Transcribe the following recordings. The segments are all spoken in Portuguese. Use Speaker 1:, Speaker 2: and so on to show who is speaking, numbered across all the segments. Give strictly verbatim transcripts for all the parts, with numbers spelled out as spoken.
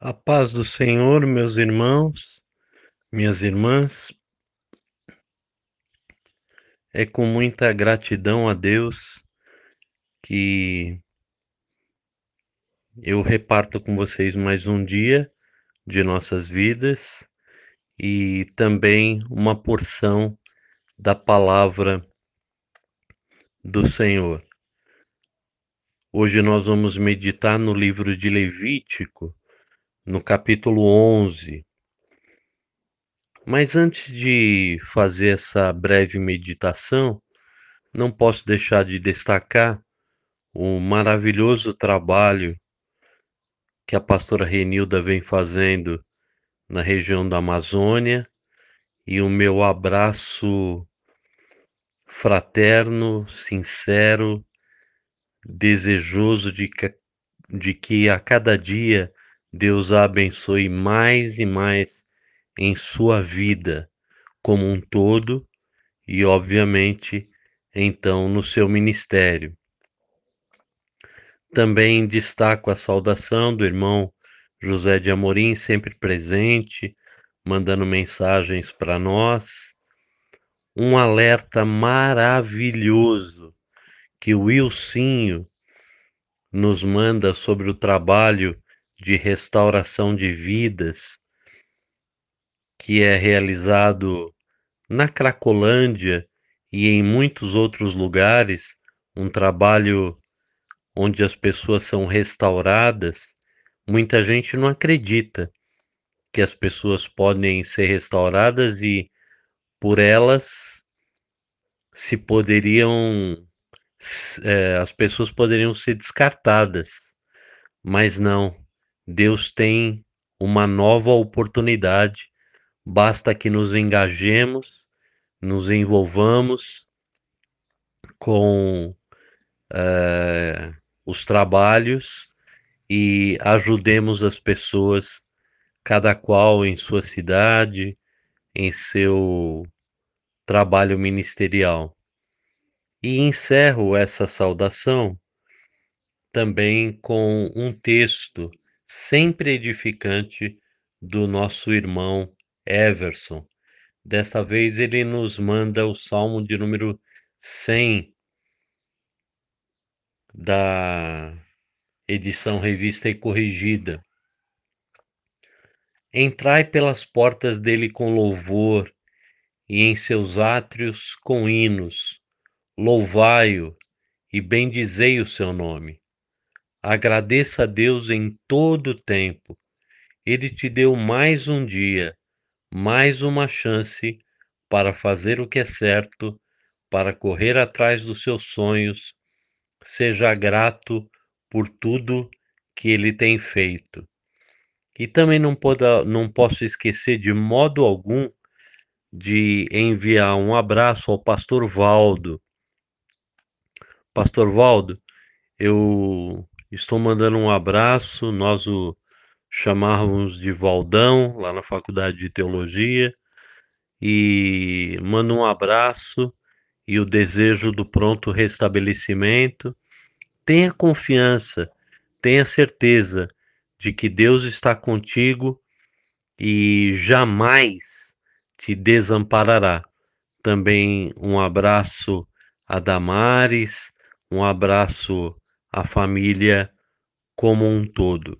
Speaker 1: A paz do Senhor, meus irmãos, minhas irmãs, é com muita gratidão a Deus que eu reparto com vocês mais um dia de nossas vidas e também uma porção da palavra do Senhor. Hoje nós vamos meditar no livro de Levítico, no capítulo onze. Mas antes de fazer essa breve meditação, não posso deixar de destacar o maravilhoso trabalho que a pastora Renilda vem fazendo na região da Amazônia e o meu abraço fraterno, sincero, desejoso de que, de que a cada dia Deus a abençoe mais e mais em sua vida como um todo e, obviamente, então no seu ministério. Também destaco a saudação do irmão José de Amorim, sempre presente, mandando mensagens para nós. Um alerta maravilhoso que o Wilsinho nos manda sobre o trabalho de restauração de vidas que é realizado na Cracolândia e em muitos outros lugares, um trabalho onde as pessoas são restauradas. Muita gente não acredita que as pessoas podem ser restauradas e por elas se poderiam, é, as pessoas poderiam ser descartadas, mas não. Deus tem uma nova oportunidade, basta que nos engajemos, nos envolvamos com é, os trabalhos e ajudemos as pessoas, cada qual em sua cidade, em seu trabalho ministerial. E encerro essa saudação também com um texto sempre edificante do nosso irmão Everson. Desta vez ele nos manda o Salmo de número cem da edição Revista e Corrigida. Entrai pelas portas dele com louvor e em seus átrios com hinos. Louvai-o e bendizei o seu nome. Agradeça a Deus em todo o tempo. Ele te deu mais um dia, mais uma chance para fazer o que é certo, para correr atrás dos seus sonhos. Seja grato por tudo que ele tem feito. E também não, poda, não posso esquecer de modo algum de enviar um abraço ao pastor Valdo. Pastor Valdo, eu estou mandando um abraço, nós o chamávamos de Valdão, lá na Faculdade de Teologia, e mando um abraço e o desejo do pronto restabelecimento. Tenha confiança, tenha certeza de que Deus está contigo e jamais te desamparará. Também um abraço a Damares, um abraço à família como um todo.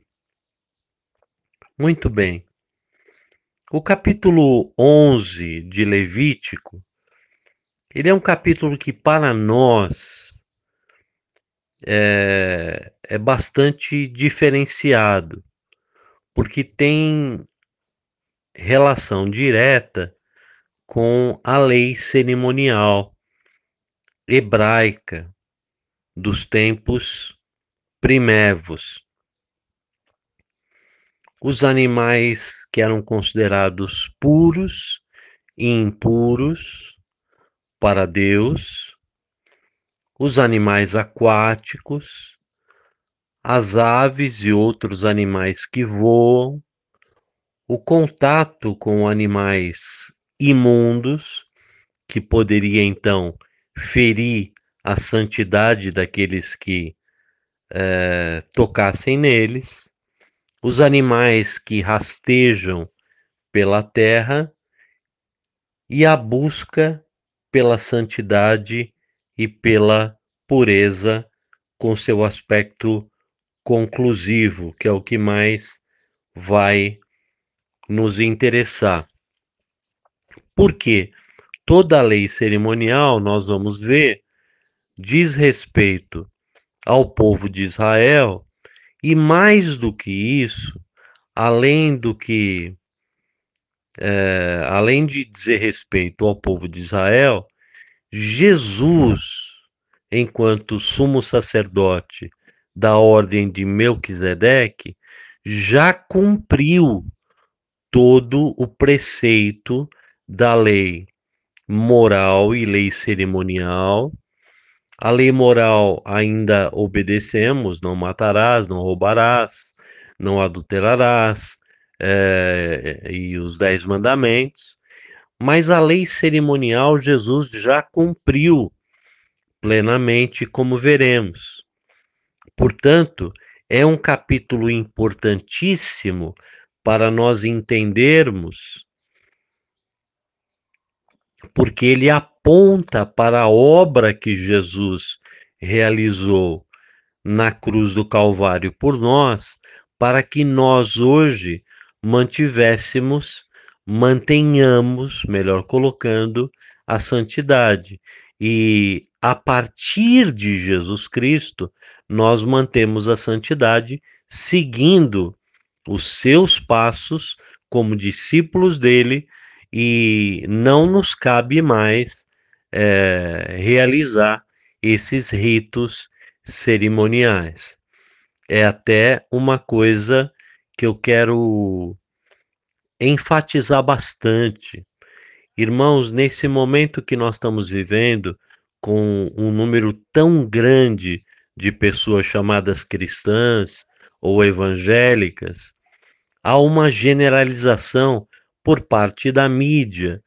Speaker 1: Muito bem. O capítulo onze de Levítico, ele é um capítulo que para nós é, é bastante diferenciado, porque tem relação direta com a lei cerimonial hebraica dos tempos primevos. Os animais que eram considerados puros e impuros para Deus, os animais aquáticos, as aves e outros animais que voam, o contato com animais imundos, que poderia então ferir a santidade daqueles que eh, tocassem neles, os animais que rastejam pela terra e a busca pela santidade e pela pureza com seu aspecto conclusivo, que é o que mais vai nos interessar. Porque toda a lei cerimonial, nós vamos ver, diz respeito ao povo de Israel, e mais do que isso, além do que é, além de dizer respeito ao povo de Israel, Jesus, enquanto sumo sacerdote da ordem de Melquisedeque, já cumpriu todo o preceito da lei moral e lei cerimonial. A lei moral ainda obedecemos: não matarás, não roubarás, não adulterarás, é, e os dez mandamentos. Mas a lei cerimonial Jesus já cumpriu plenamente, como veremos. Portanto, é um capítulo importantíssimo para nós entendermos, porque ele aponta para a obra que Jesus realizou na cruz do Calvário por nós, para que nós hoje mantivéssemos, mantenhamos, melhor colocando, a santidade. E a partir de Jesus Cristo, nós mantemos a santidade seguindo os seus passos como discípulos dele, e não nos cabe mais é, realizar esses ritos cerimoniais. É até uma coisa que eu quero enfatizar bastante. Irmãos, nesse momento que nós estamos vivendo, com um número tão grande de pessoas chamadas cristãs ou evangélicas, há uma generalização por parte da mídia,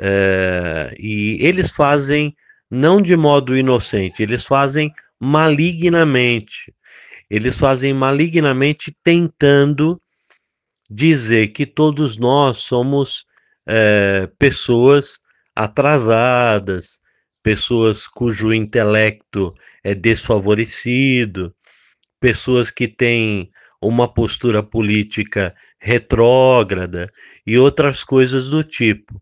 Speaker 1: é, e eles fazem não de modo inocente, eles fazem malignamente. Eles fazem malignamente tentando dizer que todos nós somos é, pessoas atrasadas, pessoas cujo intelecto é desfavorecido, pessoas que têm uma postura política retrógrada e outras coisas do tipo.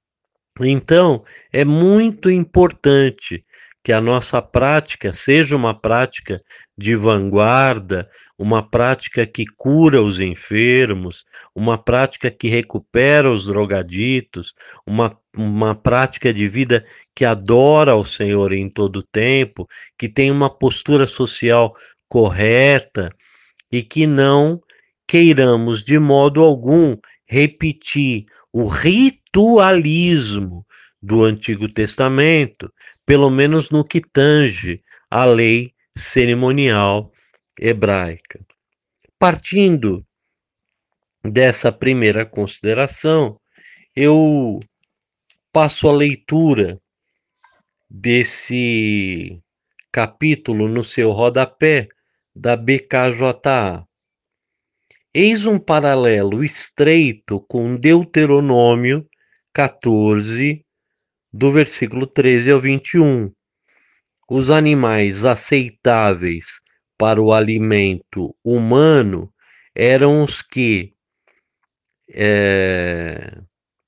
Speaker 1: Então, é muito importante que a nossa prática seja uma prática de vanguarda, uma prática que cura os enfermos, uma prática que recupera os drogaditos, uma, uma prática de vida que adora ao Senhor em todo o tempo, que tem uma postura social correta e que não queiramos de modo algum repetir o ritualismo do Antigo Testamento, pelo menos no que tange à lei cerimonial hebraica. Partindo dessa primeira consideração, eu passo a leitura desse capítulo no seu rodapé da B K J A. Eis um paralelo estreito com Deuteronômio quatorze, do versículo treze ao vinte e um. Os animais aceitáveis para o alimento humano eram os que é,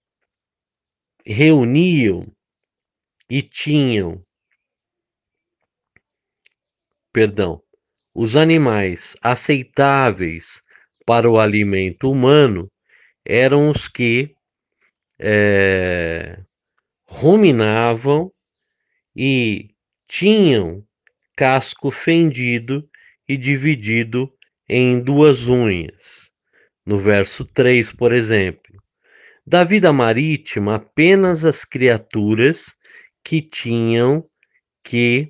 Speaker 1: reuniam e tinham, perdão, os animais aceitáveis para o alimento humano eram os que é, ruminavam e tinham casco fendido e dividido em duas unhas. No verso três, por exemplo, da vida marítima, apenas as criaturas que tinham que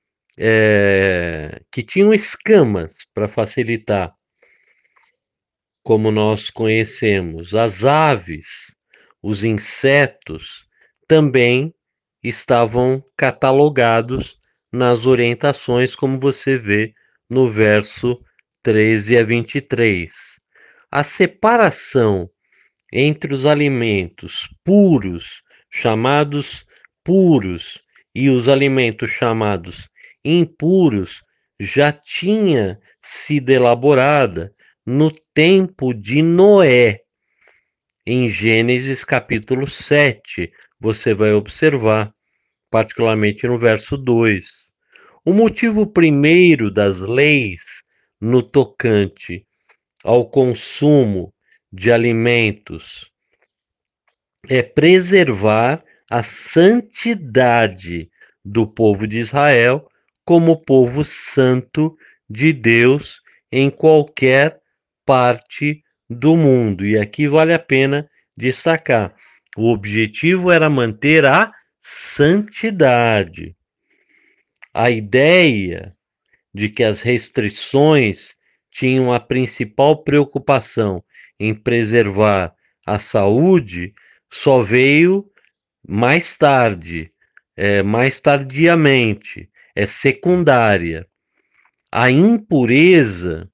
Speaker 1: é, que tinham escamas para facilitar, como nós conhecemos. As aves, os insetos, também estavam catalogados nas orientações, como você vê no verso treze a vinte e três. A separação entre os alimentos puros, chamados puros, e os alimentos chamados impuros já tinha sido elaborada no tempo de Noé. Em Gênesis capítulo sete, você vai observar, particularmente no verso dois. O motivo primeiro das leis no tocante ao consumo de alimentos é preservar a santidade do povo de Israel como povo santo de Deus em qualquer parte do mundo. E aqui vale a pena destacar: o objetivo era manter a santidade. A ideia de que as restrições tinham a principal preocupação em preservar a saúde só veio mais tarde, é, mais tardiamente, é secundária. A impureza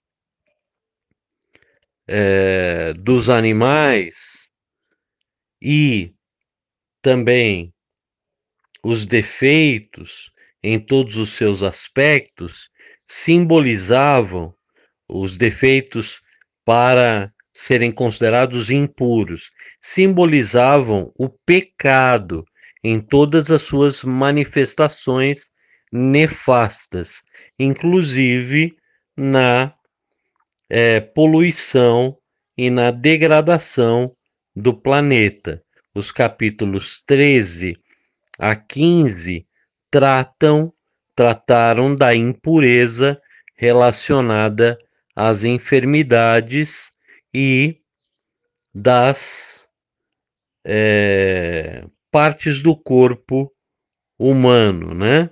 Speaker 1: é, dos animais e também os defeitos em todos os seus aspectos simbolizavam os defeitos para serem considerados impuros, simbolizavam o pecado em todas as suas manifestações nefastas, inclusive na é, poluição e na degradação do planeta. Os capítulos treze a quinze tratam, trataram da impureza relacionada às enfermidades e das é, partes do corpo humano, né?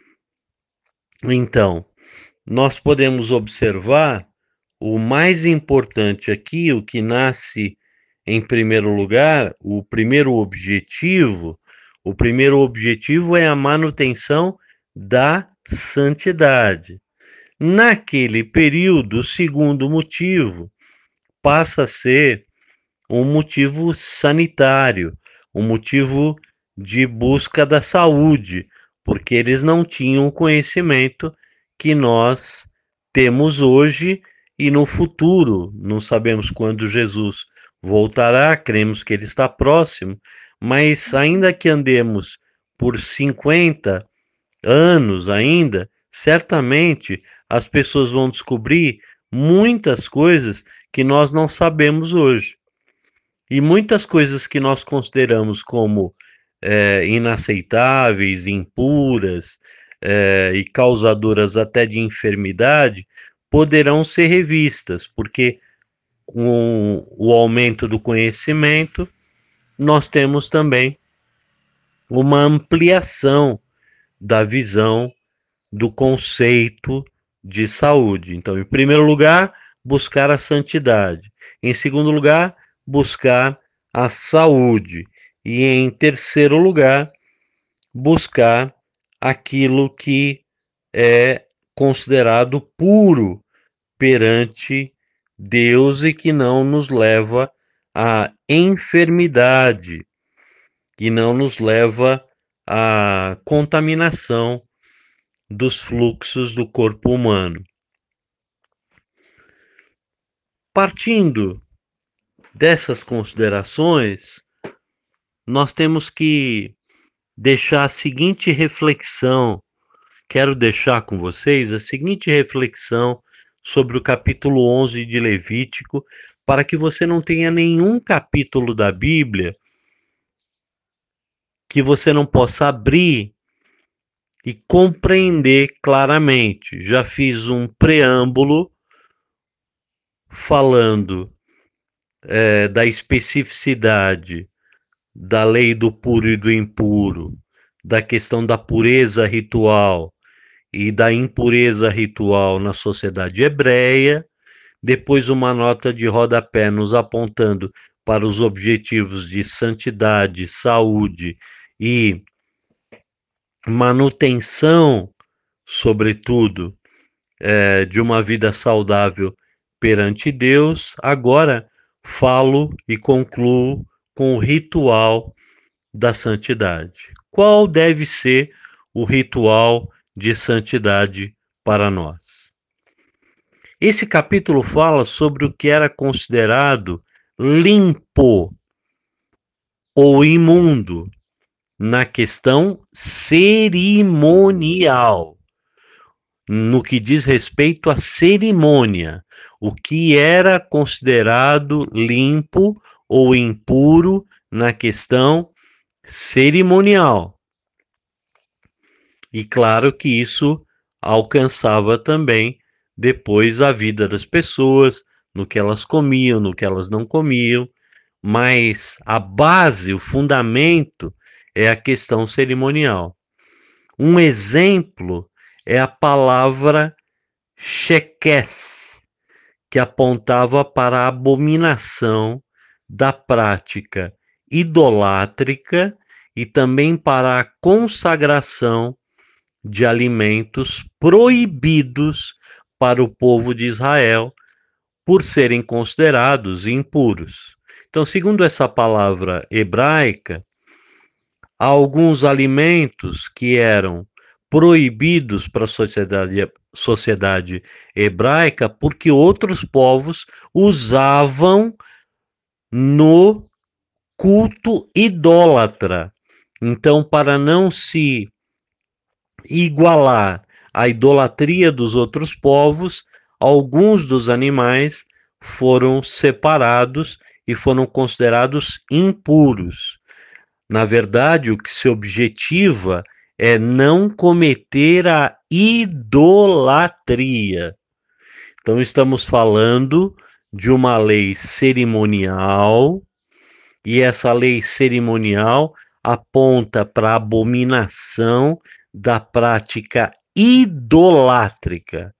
Speaker 1: Então, nós podemos observar o mais importante aqui, o que nasce em primeiro lugar, o primeiro objetivo, o primeiro objetivo é a manutenção da santidade. Naquele período, o segundo motivo passa a ser um motivo sanitário, um motivo de busca da saúde, porque eles não tinham o conhecimento que nós temos hoje e no futuro. Não sabemos quando Jesus voltará, cremos que ele está próximo, mas ainda que andemos por cinquenta anos ainda, certamente as pessoas vão descobrir muitas coisas que nós não sabemos hoje. E muitas coisas que nós consideramos como é, inaceitáveis, impuras é, e causadoras até de enfermidade, poderão ser revistas, porque com o aumento do conhecimento, nós temos também uma ampliação da visão do conceito de saúde. Então, em primeiro lugar, buscar a santidade. Em segundo lugar, buscar a saúde. E em terceiro lugar, buscar aquilo que é considerado puro perante Deus e que não nos leva à enfermidade, que não nos leva à contaminação dos fluxos do corpo humano. Partindo dessas considerações, nós temos que deixar a seguinte reflexão, quero deixar com vocês a seguinte reflexão sobre o capítulo onze de Levítico, para que você não tenha nenhum capítulo da Bíblia que você não possa abrir e compreender claramente. Já fiz um preâmbulo falando é, da especificidade da lei do puro e do impuro, da questão da pureza ritual e da impureza ritual na sociedade hebreia, depois uma nota de rodapé nos apontando para os objetivos de santidade, saúde e manutenção, sobretudo, é, de uma vida saudável perante Deus, agora falo e concluo com o ritual da santidade. Qual deve ser o ritual de santidade para nós? Esse capítulo fala sobre o que era considerado limpo ou imundo na questão cerimonial, no que diz respeito à cerimônia, o que era considerado limpo ou impuro na questão cerimonial. E claro que isso alcançava também depois a vida das pessoas, no que elas comiam, no que elas não comiam, mas a base, o fundamento é a questão cerimonial. Um exemplo é a palavra sheques, que apontava para a abominação da prática idolátrica e também para a consagração de alimentos proibidos para o povo de Israel por serem considerados impuros. Então, segundo essa palavra hebraica, há alguns alimentos que eram proibidos para a sociedade, sociedade hebraica porque outros povos usavam no culto idólatra. Então, para não se igualar à idolatria dos outros povos, alguns dos animais foram separados e foram considerados impuros. Na verdade, o que se objetiva é não cometer a idolatria. Então, estamos falando de uma lei cerimonial, e essa lei cerimonial aponta para a abominação da prática idolátrica.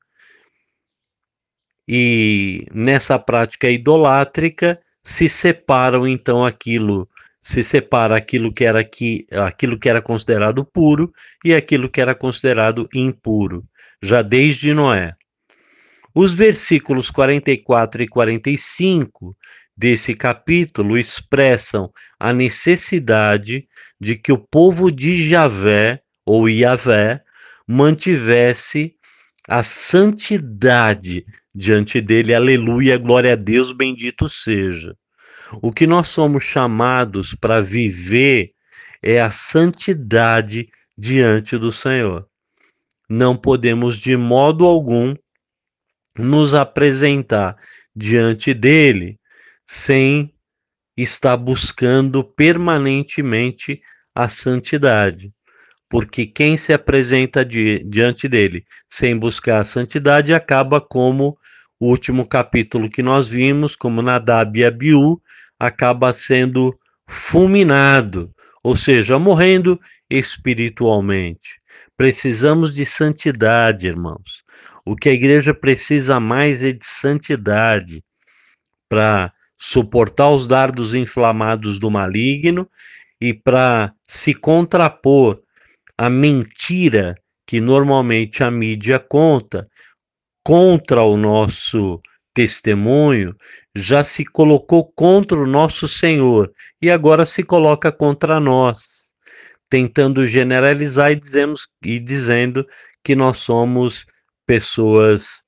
Speaker 1: E nessa prática idolátrica se separam então aquilo, se separa aquilo que era que, aquilo que era considerado puro e aquilo que era considerado impuro, já desde Noé. Os versículos quarenta e quatro e quarenta e cinco desse capítulo expressam a necessidade de que o povo de Javé, ou Iavé, mantivesse a santidade diante dele. Aleluia, glória a Deus, bendito seja. O que nós somos chamados para viver é a santidade diante do Senhor. Não podemos de modo algum nos apresentar diante dele sem estar buscando permanentemente a santidade. Porque quem se apresenta di- diante dele sem buscar a santidade acaba como o último capítulo que nós vimos, como Nadab e Abiú, acaba sendo fulminado, ou seja, morrendo espiritualmente. Precisamos de santidade, irmãos. O que a igreja precisa mais é de santidade para suportar os dardos inflamados do maligno e para se contrapor à mentira que normalmente a mídia conta contra o nosso testemunho, já se colocou contra o nosso Senhor e agora se coloca contra nós, tentando generalizar e, dizemos, e dizendo que nós somos pessoas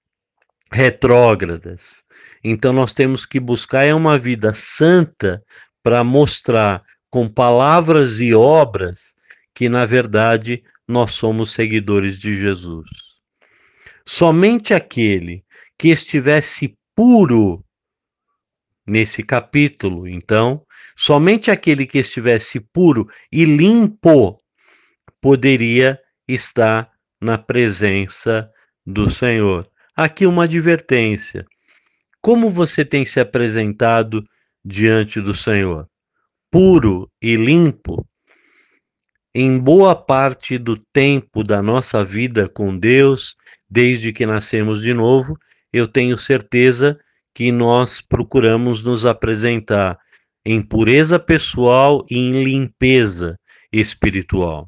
Speaker 1: retrógradas. Então nós temos que buscar é uma vida santa para mostrar com palavras e obras que na verdade nós somos seguidores de Jesus. Somente aquele que estivesse puro nesse capítulo, então, somente aquele que estivesse puro e limpo poderia estar na presença do Senhor. Aqui uma advertência. Como você tem se apresentado diante do Senhor? Puro e limpo? Em boa parte do tempo da nossa vida com Deus, desde que nascemos de novo, eu tenho certeza que nós procuramos nos apresentar em pureza pessoal e em limpeza espiritual.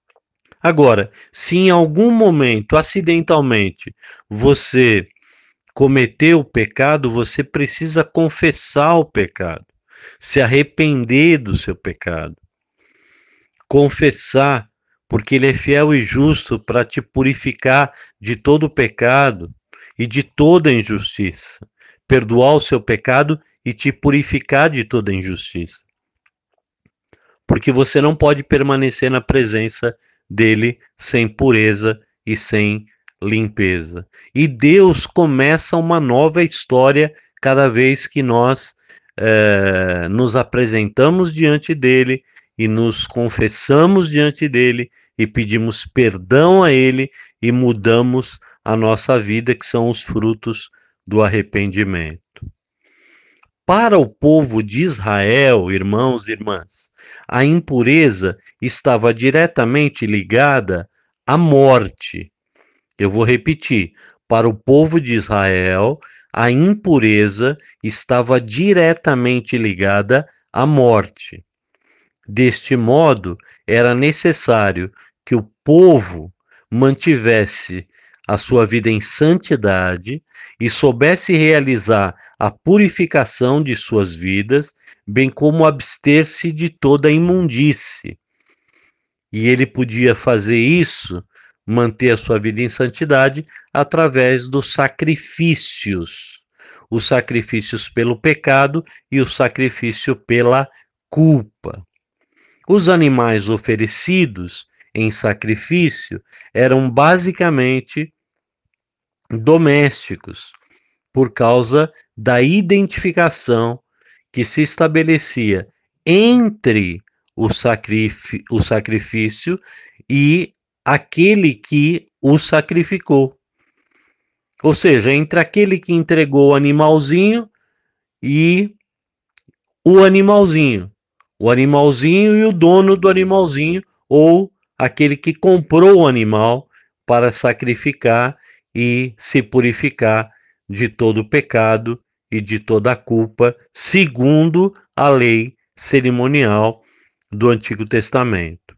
Speaker 1: Agora, se em algum momento, acidentalmente, você cometeu o pecado, você precisa confessar o pecado, se arrepender do seu pecado, confessar, porque ele é fiel e justo para te purificar de todo o pecado e de toda injustiça, perdoar o seu pecado e te purificar de toda injustiça. Porque você não pode permanecer na presença dele sem pureza e sem limpeza. E Deus começa uma nova história cada vez que nós é, nos apresentamos diante dele e nos confessamos diante dele e pedimos perdão a ele e mudamos a nossa vida, que são os frutos do arrependimento. Para o povo de Israel, irmãos e irmãs, a impureza estava diretamente ligada à morte. Eu vou repetir. Para o povo de Israel, a impureza estava diretamente ligada à morte. Deste modo, era necessário que o povo mantivesse a sua vida em santidade e soubesse realizar a purificação de suas vidas, bem como abster-se de toda imundície. E ele podia fazer isso, manter a sua vida em santidade, através dos sacrifícios. Os sacrifícios pelo pecado e o sacrifício pela culpa. Os animais oferecidos em sacrifício eram basicamente domésticos, por causa da identificação que se estabelecia entre o, sacrifí- o sacrifício e aquele que o sacrificou. Ou seja, entre aquele que entregou o animalzinho e o animalzinho. O animalzinho e o dono do animalzinho, ou aquele que comprou o animal para sacrificar e se purificar de todo o pecado e de toda a culpa, segundo a lei cerimonial do Antigo Testamento.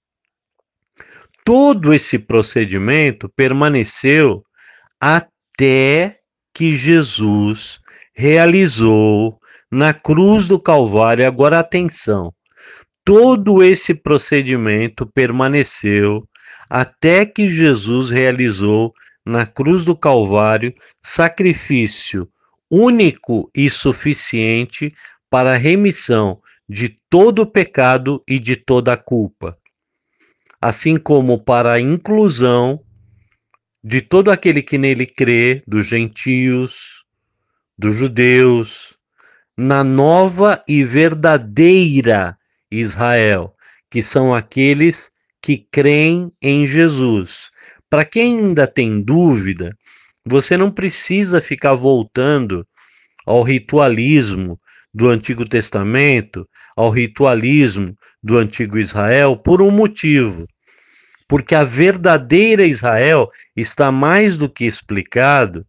Speaker 1: Todo esse procedimento permaneceu até que Jesus realizou na cruz do Calvário. Agora atenção, todo esse procedimento permaneceu até que Jesus realizou na cruz do Calvário sacrifício único e suficiente para a remissão de todo o pecado e de toda a culpa, assim como para a inclusão de todo aquele que nele crê, dos gentios, dos judeus, na nova e verdadeira Israel, que são aqueles que creem em Jesus. Para quem ainda tem dúvida, você não precisa ficar voltando ao ritualismo do Antigo Testamento, ao ritualismo do Antigo Israel, por um motivo. Porque a verdadeira Israel está mais do que explicado,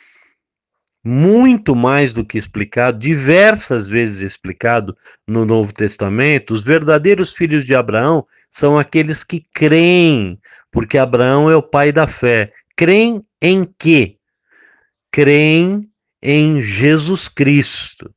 Speaker 1: muito mais do que explicado, diversas vezes explicado no Novo Testamento. Os verdadeiros filhos de Abraão são aqueles que creem, porque Abraão é o pai da fé. Creem em quê? Creem em Jesus Cristo.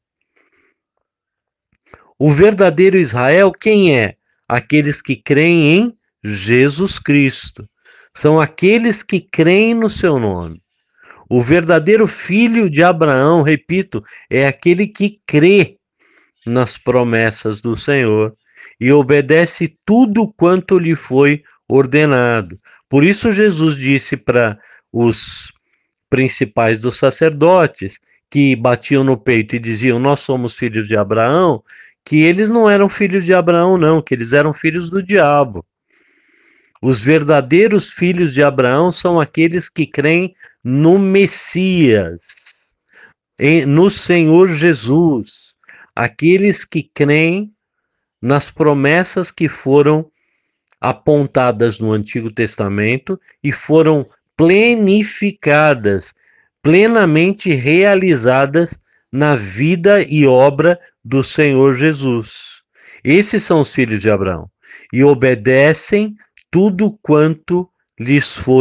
Speaker 1: O verdadeiro Israel, quem é? Aqueles que creem em Jesus Cristo. São aqueles que creem no seu nome. O verdadeiro filho de Abraão, repito, é aquele que crê nas promessas do Senhor e obedece tudo quanto lhe foi ordenado. Por isso Jesus disse para os principais dos sacerdotes, que batiam no peito e diziam: nós somos filhos de Abraão, que eles não eram filhos de Abraão não, que eles eram filhos do diabo. Os verdadeiros filhos de Abraão são aqueles que creem no Messias, no Senhor Jesus, aqueles que creem nas promessas que foram apontadas no Antigo Testamento e foram plenificadas, plenamente realizadas na vida e obra do Senhor Jesus. Esses são os filhos de Abraão e obedecem tudo quanto lhes foi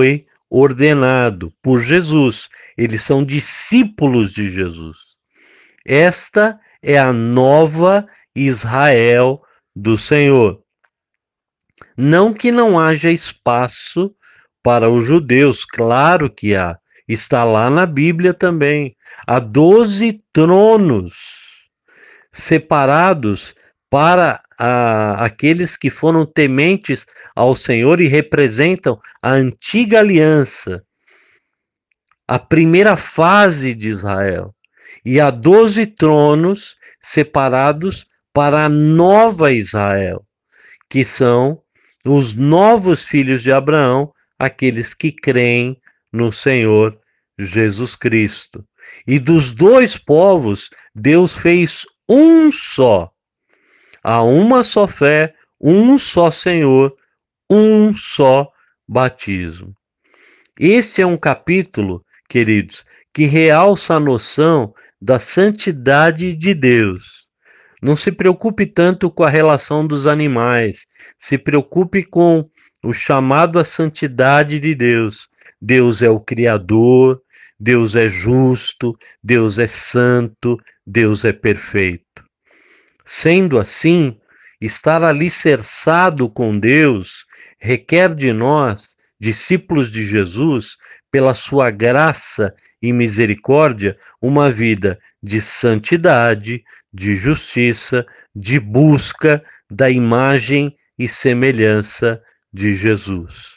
Speaker 1: ordenado por Jesus. Eles são discípulos de Jesus. Esta é a nova Israel do Senhor. Não que não haja espaço para os judeus, claro que há. Está lá na Bíblia também. Há doze tronos separados para a, aqueles que foram tementes ao Senhor e representam a antiga aliança, a primeira fase de Israel. E há doze tronos separados para a nova Israel, que são os novos filhos de Abraão, aqueles que creem no Senhor Jesus Cristo. E dos dois povos, Deus fez um só. Há uma só fé, um só Senhor, um só batismo. Este é um capítulo, queridos, que realça a noção da santidade de Deus. Não se preocupe tanto com a relação dos animais, se preocupe com o chamado à santidade de Deus. Deus é o Criador, Deus é justo, Deus é santo, Deus é perfeito. Sendo assim, estar alicerçado com Deus requer de nós, discípulos de Jesus, pela sua graça e misericórdia, uma vida de santidade, de justiça, de busca da imagem e semelhança de Jesus.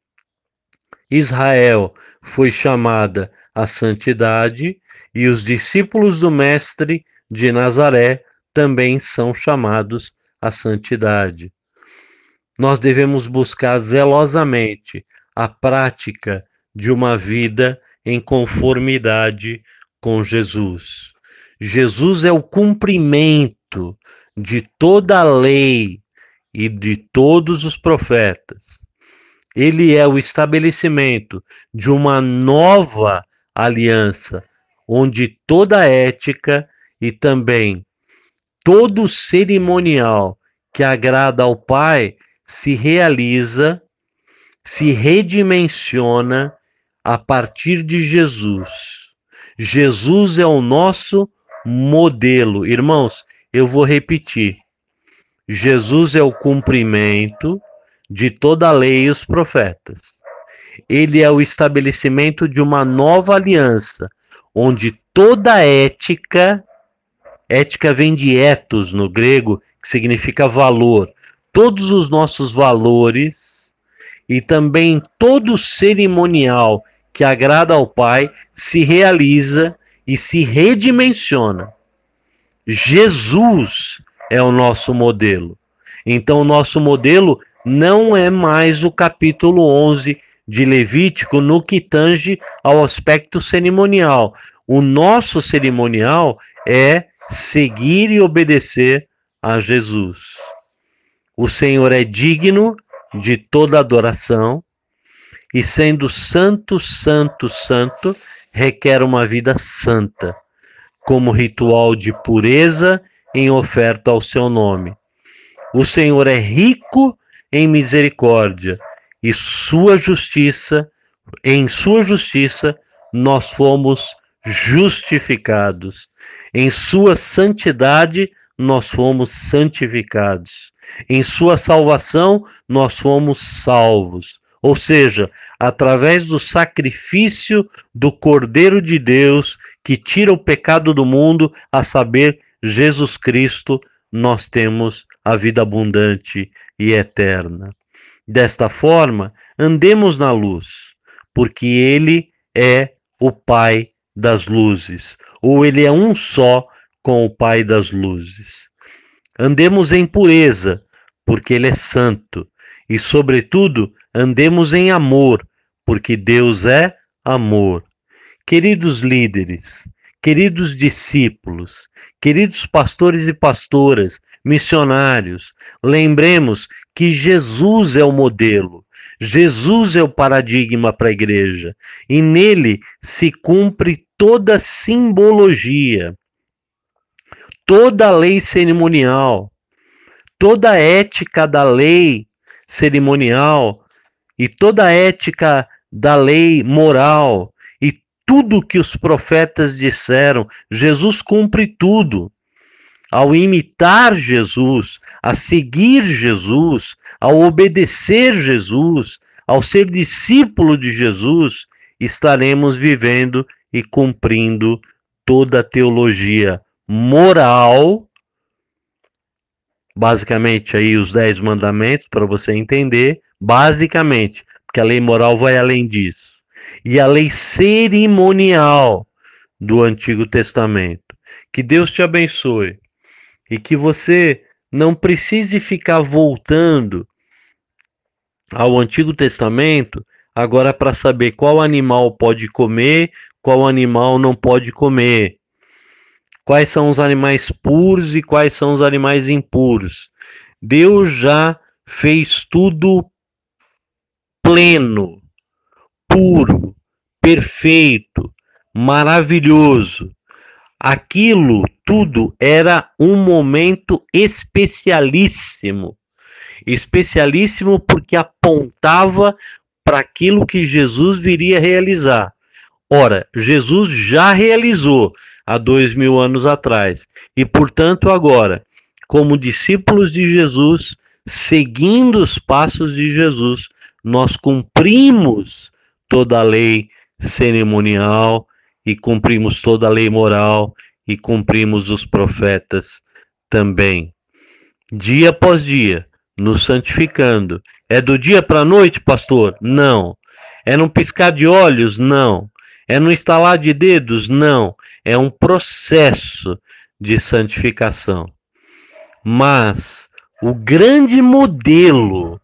Speaker 1: Israel foi chamada à santidade e os discípulos do Mestre de Nazaré também são chamados à santidade. Nós devemos buscar zelosamente a prática de uma vida em conformidade com Jesus. Jesus é o cumprimento de toda a lei e de todos os profetas. Ele é o estabelecimento de uma nova aliança, onde toda ética e também todo cerimonial que agrada ao Pai se realiza, se redimensiona a partir de Jesus. Jesus é o nosso modelo. Irmãos, eu vou repetir. Jesus é o cumprimento de toda a lei e os profetas. Ele é o estabelecimento de uma nova aliança, onde toda ética, ética vem de ethos no grego, que significa valor, todos os nossos valores e também todo cerimonial que agrada ao Pai se realiza e se redimensiona. Jesus é o nosso modelo. Então, o nosso modelo não é mais o capítulo onze de Levítico no que tange ao aspecto cerimonial. O nosso cerimonial é seguir e obedecer a Jesus. O Senhor é digno de toda adoração e, sendo santo, santo, santo, requer uma vida santa, como ritual de pureza em oferta ao seu nome. O Senhor é rico em misericórdia e sua justiça, em sua justiça nós fomos justificados. Em sua santidade nós fomos santificados. Em sua salvação nós fomos salvos. Ou seja, através do sacrifício do Cordeiro de Deus que tira o pecado do mundo, a saber, Jesus Cristo, nós temos a vida abundante e eterna. Desta forma, andemos na luz, porque Ele é o Pai das luzes, ou Ele é um só com o Pai das luzes. Andemos em pureza, porque Ele é santo, e, sobretudo, andemos em amor, porque Deus é amor. Queridos líderes, queridos discípulos, queridos pastores e pastoras, missionários, lembremos que Jesus é o modelo, Jesus é o paradigma para a igreja, e nele se cumpre toda simbologia, toda a lei cerimonial, toda a ética da lei cerimonial e toda a ética da lei moral e tudo que os profetas disseram. Jesus cumpre tudo. Ao imitar Jesus, a seguir Jesus, ao obedecer Jesus, ao ser discípulo de Jesus, estaremos vivendo e cumprindo toda a teologia moral, basicamente aí os dez mandamentos, para você entender, basicamente, porque a lei moral vai além disso, e a lei cerimonial do Antigo Testamento. Que Deus te abençoe e que você não precise ficar voltando ao Antigo Testamento agora para saber qual animal pode comer, qual animal não pode comer, quais são os animais puros e quais são os animais impuros. Deus já fez tudo pleno, puro, perfeito, maravilhoso. Aquilo tudo era um momento especialíssimo. Especialíssimo porque apontava para aquilo que Jesus viria a realizar. Ora, Jesus já realizou há dois mil anos atrás. E, portanto, agora, como discípulos de Jesus, seguindo os passos de Jesus, nós cumprimos toda a lei cerimonial e cumprimos toda a lei moral e cumprimos os profetas também. Dia após dia, nos santificando. É do dia para a noite, pastor? Não. É num piscar de olhos? Não. É no estalar de dedos? Não. É um processo de santificação. Mas o grande modelo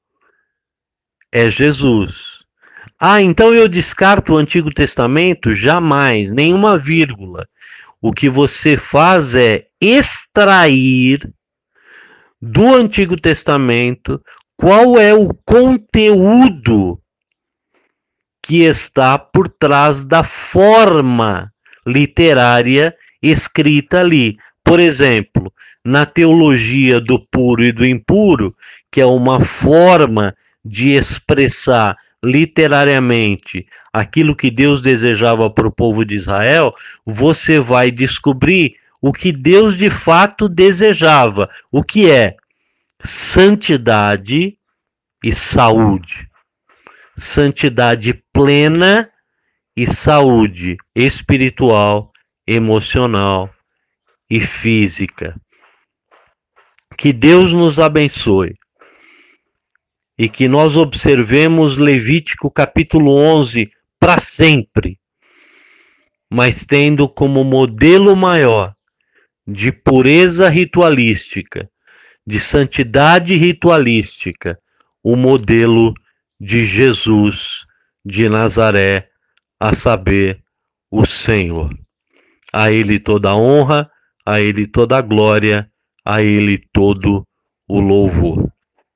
Speaker 1: é Jesus. Ah, então eu descarto o Antigo Testamento? Jamais, nenhuma vírgula. O que você faz é extrair do Antigo Testamento qual é o conteúdo que está por trás da forma literária escrita ali. Por exemplo, na teologia do puro e do impuro, que é uma forma de expressar literariamente aquilo que Deus desejava para o povo de Israel, você vai descobrir o que Deus de fato desejava, o que é santidade e saúde. Santidade plena e saúde espiritual, emocional e física. Que Deus nos abençoe e que nós observemos Levítico capítulo onze para sempre, mas tendo como modelo maior de pureza ritualística, de santidade ritualística, o modelo de Jesus de Nazaré, a saber, o Senhor. A Ele toda a honra, a Ele toda a glória, a Ele todo o louvor.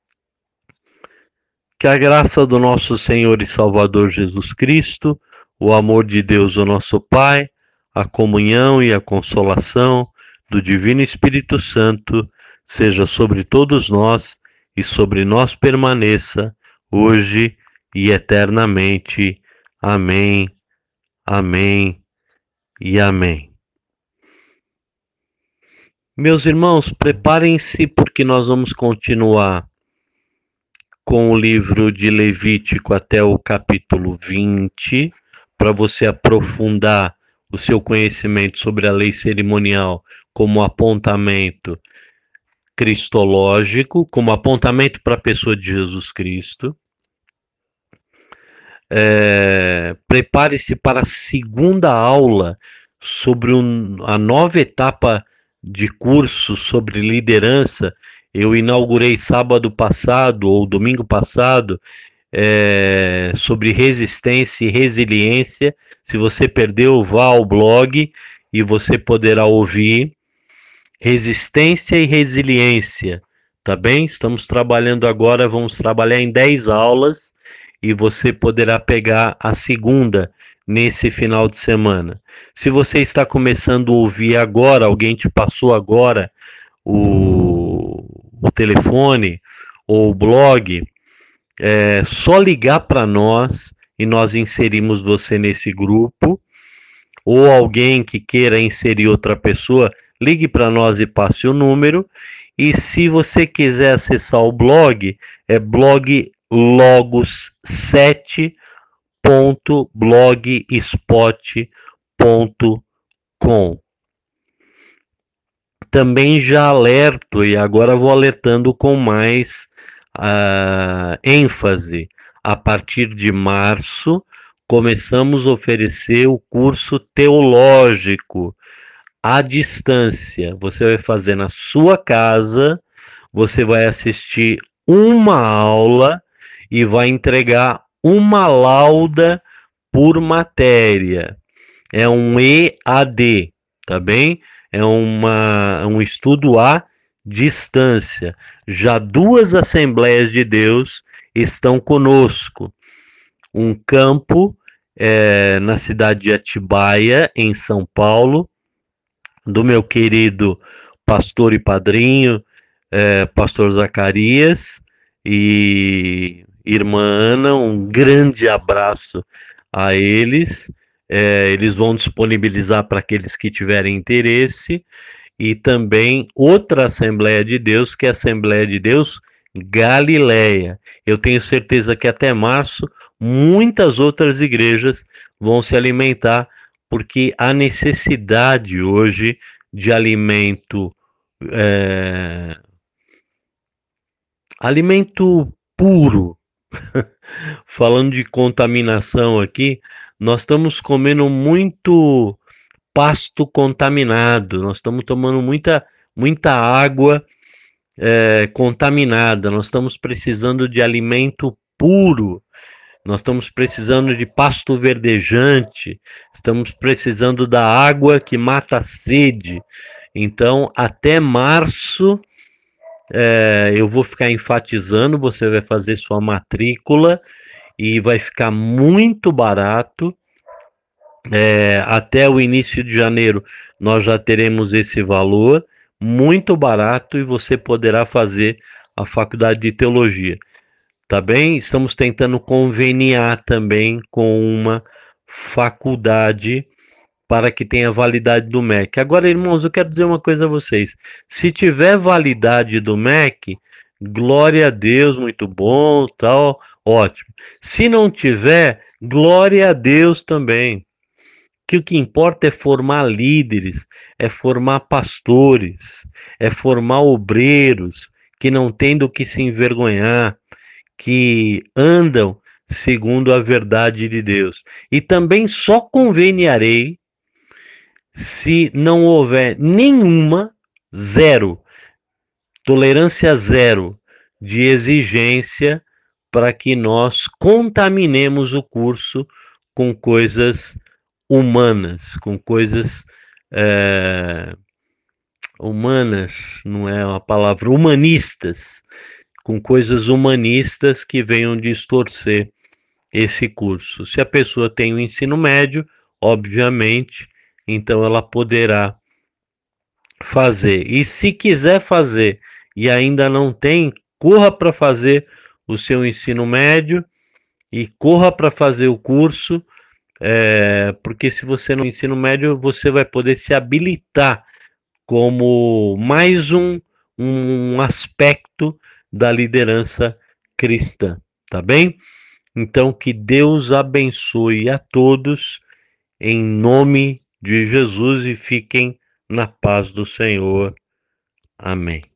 Speaker 1: Que a graça do nosso Senhor e Salvador Jesus Cristo, o amor de Deus, o nosso Pai, a comunhão e a consolação do Divino Espírito Santo seja sobre todos nós e sobre nós permaneça, hoje e eternamente. Amém, amém e amém. Meus irmãos, preparem-se porque nós vamos continuar com o livro de Levítico até o capítulo vinte, para você aprofundar o seu conhecimento sobre a lei cerimonial como apontamento cristológico, como apontamento para a pessoa de Jesus Cristo. É, prepare-se para a segunda aula sobre um, a nova etapa de curso sobre liderança. Eu inaugurei sábado passado ou domingo passado é, sobre resistência e resiliência. Se você perdeu, vá ao blog e você poderá ouvir. Resistência e resiliência, tá bem? Estamos trabalhando agora, vamos trabalhar em dez aulas e você poderá pegar a segunda nesse final de semana. Se você está começando a ouvir agora, alguém te passou agora o, o telefone ou o blog, é só ligar para nós e nós inserimos você nesse grupo, ou alguém que queira inserir outra pessoa, ligue para nós e passe o número. E se você quiser acessar o blog, é blog logos sete ponto blogspot ponto com. Também já alerto, e agora vou alertando com mais uh, ênfase. A partir de março, começamos a oferecer o curso teológico à distância. Você vai fazer na sua casa, você vai assistir uma aula e vai entregar uma lauda por matéria. É um E A D, tá bem? É uma, um estudo à distância. Já duas Assembleias de Deus estão conosco. Um campo é, na cidade de Atibaia, em São Paulo, do meu querido pastor e padrinho, é, pastor Zacarias e irmã Ana. Um grande abraço a eles. É, eles vão disponibilizar para aqueles que tiverem interesse. E também outra Assembleia de Deus, que é a Assembleia de Deus Galileia. Eu tenho certeza que até março muitas outras igrejas vão se alimentar, porque a necessidade hoje de alimento, é, alimento puro. Falando de contaminação aqui, nós estamos comendo muito pasto contaminado, nós estamos tomando muita, muita água é, contaminada, nós estamos precisando de alimento puro, nós estamos precisando de pasto verdejante, estamos precisando da água que mata a sede. Então, até março, é, eu vou ficar enfatizando, você vai fazer sua matrícula e vai ficar muito barato. É, até o início de janeiro nós já teremos esse valor, muito barato, e você poderá fazer a faculdade de teologia, tá bem? Estamos tentando conveniar também com uma faculdade para que tenha validade do M E C. Agora, irmãos, eu quero dizer uma coisa a vocês. Se tiver validade do M E C, glória a Deus, muito bom, tal, ótimo. Se não tiver, glória a Deus também. Que o que importa é formar líderes, é formar pastores, é formar obreiros que não têm do que se envergonhar, que andam segundo a verdade de Deus. E também só conveniarei se não houver nenhuma, zero, tolerância zero de exigência para que nós contaminemos o curso com coisas humanas, com coisas é, humanas, não é uma palavra, humanistas, com coisas humanistas que venham distorcer esse curso. Se a pessoa tem o ensino médio, obviamente, então ela poderá fazer. E se quiser fazer e ainda não tem, corra para fazer o seu ensino médio e corra para fazer o curso. É, porque se você no ensino médio, você vai poder se habilitar como mais um, um aspecto da liderança cristã, tá bem? Então, que Deus abençoe a todos, em nome de Jesus, e fiquem na paz do Senhor. Amém.